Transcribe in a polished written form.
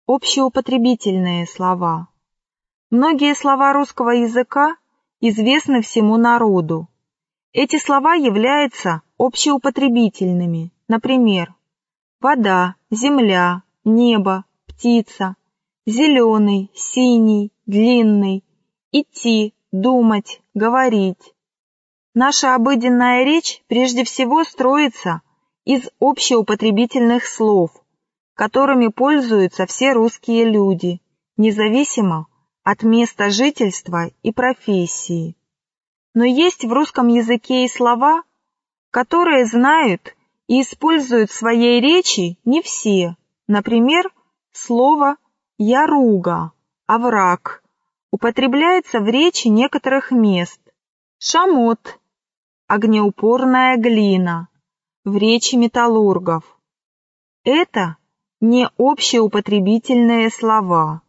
Общеупотребительные слова. Многие слова русского языка известны всему народу. Эти слова являются общеупотребительными, например, вода, земля, небо, птица, зеленый, синий, длинный, идти, думать, говорить. Наша обыденная речь прежде всего строится из общеупотребительных слов, которыми пользуются все русские люди, независимо от места жительства и профессии. Но есть в русском языке и слова, которые знают и используют в своей речи не все. Например, слово «яруга», «овраг» употребляется в речи некоторых мест. «Шамот» — огнеупорная глина в речи металлургов. Это не общеупотребительные слова.